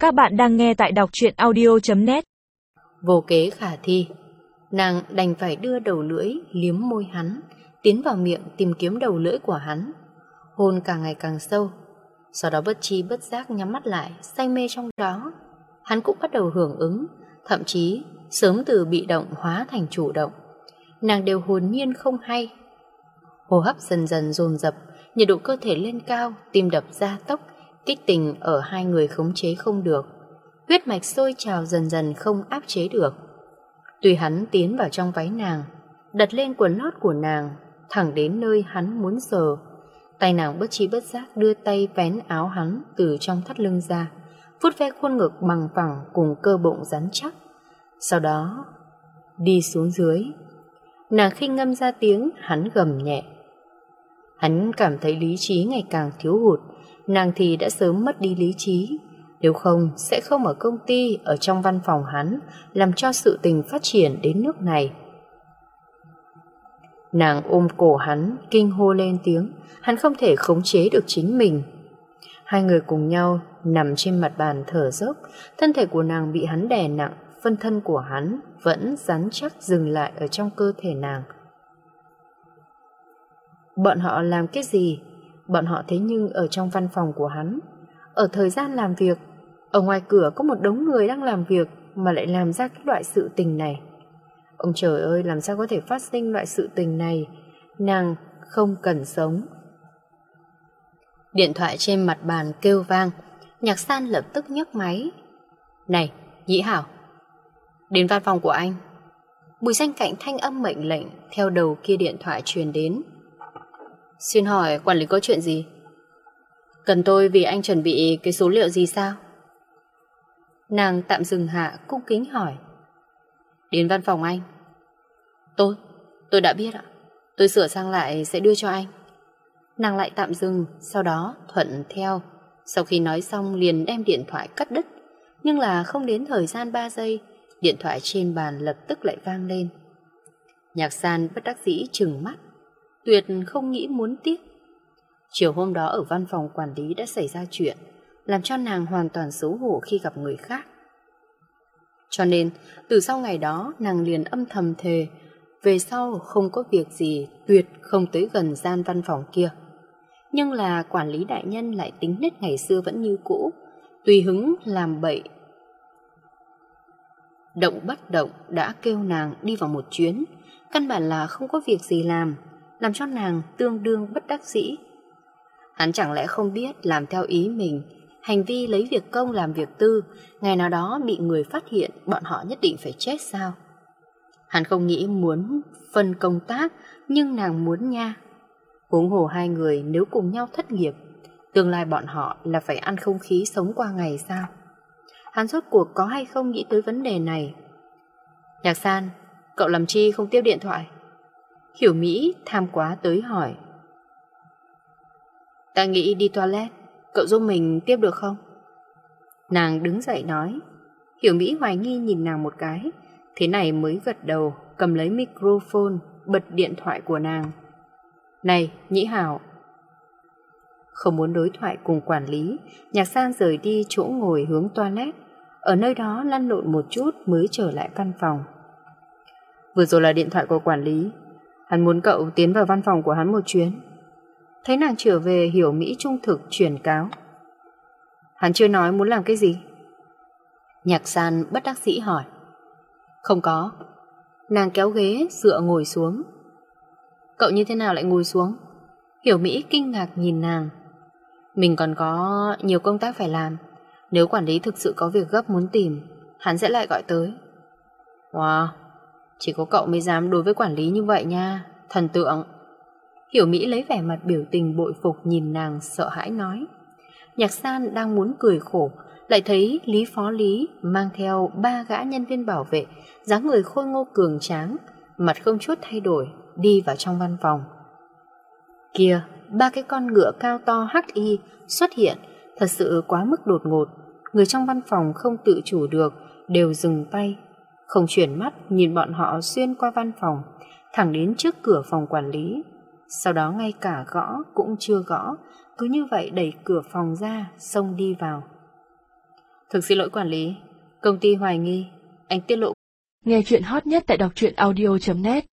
Các bạn đang nghe tại đọc truyện audio.net. Vô kế khả thi, nàng đành phải đưa đầu lưỡi liếm môi hắn, tiến vào miệng tìm kiếm đầu lưỡi của hắn. Hôn càng ngày càng sâu, sau đó bất chi bất giác nhắm mắt lại, say mê trong đó. Hắn cũng bắt đầu hưởng ứng, thậm chí sớm từ bị động hóa thành chủ động. Nàng đều hồn nhiên không hay. Hô hấp dần dần dồn dập, nhiệt độ cơ thể lên cao, tim đập gia tốc, kích tình ở hai người khống chế không được. Huyết mạch sôi trào dần dần không áp chế được. Tùy hắn tiến vào trong váy nàng, đặt lên quần lót của nàng, thẳng đến nơi hắn muốn sờ. Tay nàng bất chi bất giác đưa tay vén áo hắn từ trong thắt lưng ra, vuốt ve khuôn ngực bằng phẳng cùng cơ bụng rắn chắc. Sau đó đi xuống dưới. Nàng khinh ngâm ra tiếng, hắn gầm nhẹ. Hắn cảm thấy lý trí ngày càng thiếu hụt, nàng thì đã sớm mất đi lý trí. Nếu không sẽ không ở công ty, ở trong văn phòng hắn, làm cho sự tình phát triển đến nước này. Nàng ôm cổ hắn, kinh hô lên tiếng. Hắn không thể khống chế được chính mình. Hai người cùng nhau nằm trên mặt bàn thở dốc. Thân thể của nàng bị hắn đè nặng, phân thân của hắn vẫn rắn chắc dừng lại ở trong cơ thể nàng. Bọn họ làm cái gì? Bọn họ thế nhưng ở trong văn phòng của hắn, ở thời gian làm việc, ở ngoài cửa có một đống người đang làm việc mà lại làm ra cái loại sự tình này. Ông trời ơi, làm sao có thể phát sinh loại sự tình này? Nàng không cần sống. Điện thoại trên mặt bàn kêu vang. Nhạc San lập tức nhấc máy. Này, Nhĩ Hảo, đến văn phòng của anh. Bùi Danh Cạnh thanh âm mệnh lệnh theo đầu kia điện thoại truyền đến. Xin hỏi quản lý có chuyện gì? Cần tôi vì anh chuẩn bị cái số liệu gì sao? Nàng tạm dừng hạ, cung kính hỏi. Đến văn phòng anh. Tôi đã biết ạ. Tôi sửa sang lại sẽ đưa cho anh. Nàng lại tạm dừng, sau đó thuận theo. Sau khi nói xong liền đem điện thoại cắt đứt. Nhưng là không đến thời gian 3 giây, điện thoại trên bàn lập tức lại vang lên. Nhạc San bất đắc dĩ trừng mắt, tuyệt không nghĩ muốn tiếp. Chiều hôm đó ở văn phòng quản lý đã xảy ra chuyện, làm cho nàng hoàn toàn xấu hổ khi gặp người khác. Cho nên, từ sau ngày đó, nàng liền âm thầm thề, về sau không có việc gì, tuyệt không tới gần gian văn phòng kia. Nhưng là quản lý đại nhân lại tính nết ngày xưa vẫn như cũ, tùy hứng làm bậy. Động bất động đã kêu nàng đi vào một chuyến, căn bản là không có việc gì làm cho nàng tương đương bất đắc dĩ. Hắn chẳng lẽ không biết làm theo ý mình, hành vi lấy việc công làm việc tư, ngày nào đó bị người phát hiện bọn họ nhất định phải chết sao? Hắn không nghĩ muốn phân công tác, nhưng nàng muốn nha. Huống hồ hai người nếu cùng nhau thất nghiệp, tương lai bọn họ là phải ăn không khí sống qua ngày sao? Hắn rốt cuộc có hay không nghĩ tới vấn đề này? Nhạc San, cậu làm chi không tiếp điện thoại? Hiểu Mỹ tham quá tới hỏi. Ta nghĩ đi toilet, cậu giúp mình tiếp được không? Nàng đứng dậy nói. Hiểu Mỹ hoài nghi nhìn nàng một cái, thế này mới gật đầu, cầm lấy microphone, bật điện thoại của nàng. Này, Nhĩ Hảo. Không muốn đối thoại cùng quản lý, Nhạc San rời đi chỗ ngồi hướng toilet, ở nơi đó lăn lộn một chút mới trở lại văn phòng. Vừa rồi là điện thoại của quản lý, hắn muốn cậu tiến vào văn phòng của hắn một chuyến. Thấy nàng trở về, Hiểu Mỹ trung thực truyền cáo. Hắn chưa nói muốn làm cái gì? Nhạc San bất đắc dĩ hỏi. Không có. Nàng kéo ghế dựa ngồi xuống. Cậu như thế nào lại ngồi xuống? Hiểu Mỹ kinh ngạc nhìn nàng. Mình còn có nhiều công tác phải làm. Nếu quản lý thực sự có việc gấp muốn tìm, hắn sẽ lại gọi tới. Wow, chỉ có cậu mới dám đối với quản lý như vậy nha. Thần tượng. Hiểu Mỹ lấy vẻ mặt biểu tình bội phục nhìn nàng sợ hãi nói. Nhạc San đang muốn cười khổ, lại thấy Lý Phó Lý mang theo 3 gã nhân viên bảo vệ, dáng người khôi ngô cường tráng, mặt không chút thay đổi, đi vào trong văn phòng. Kìa, 3 cái con ngựa cao to hắc y xuất hiện, thật sự quá mức đột ngột. Người trong văn phòng không tự chủ được, đều dừng tay, không chuyển mắt nhìn bọn họ xuyên qua văn phòng, thẳng đến trước cửa phòng quản lý. Sau đó ngay cả gõ cũng chưa gõ, cứ như vậy đẩy cửa phòng ra, xông đi vào. Thực xin lỗi quản lý, công ty hoài nghi anh tiết lộ. Nghe chuyện hot nhất tại đọc truyện audio.net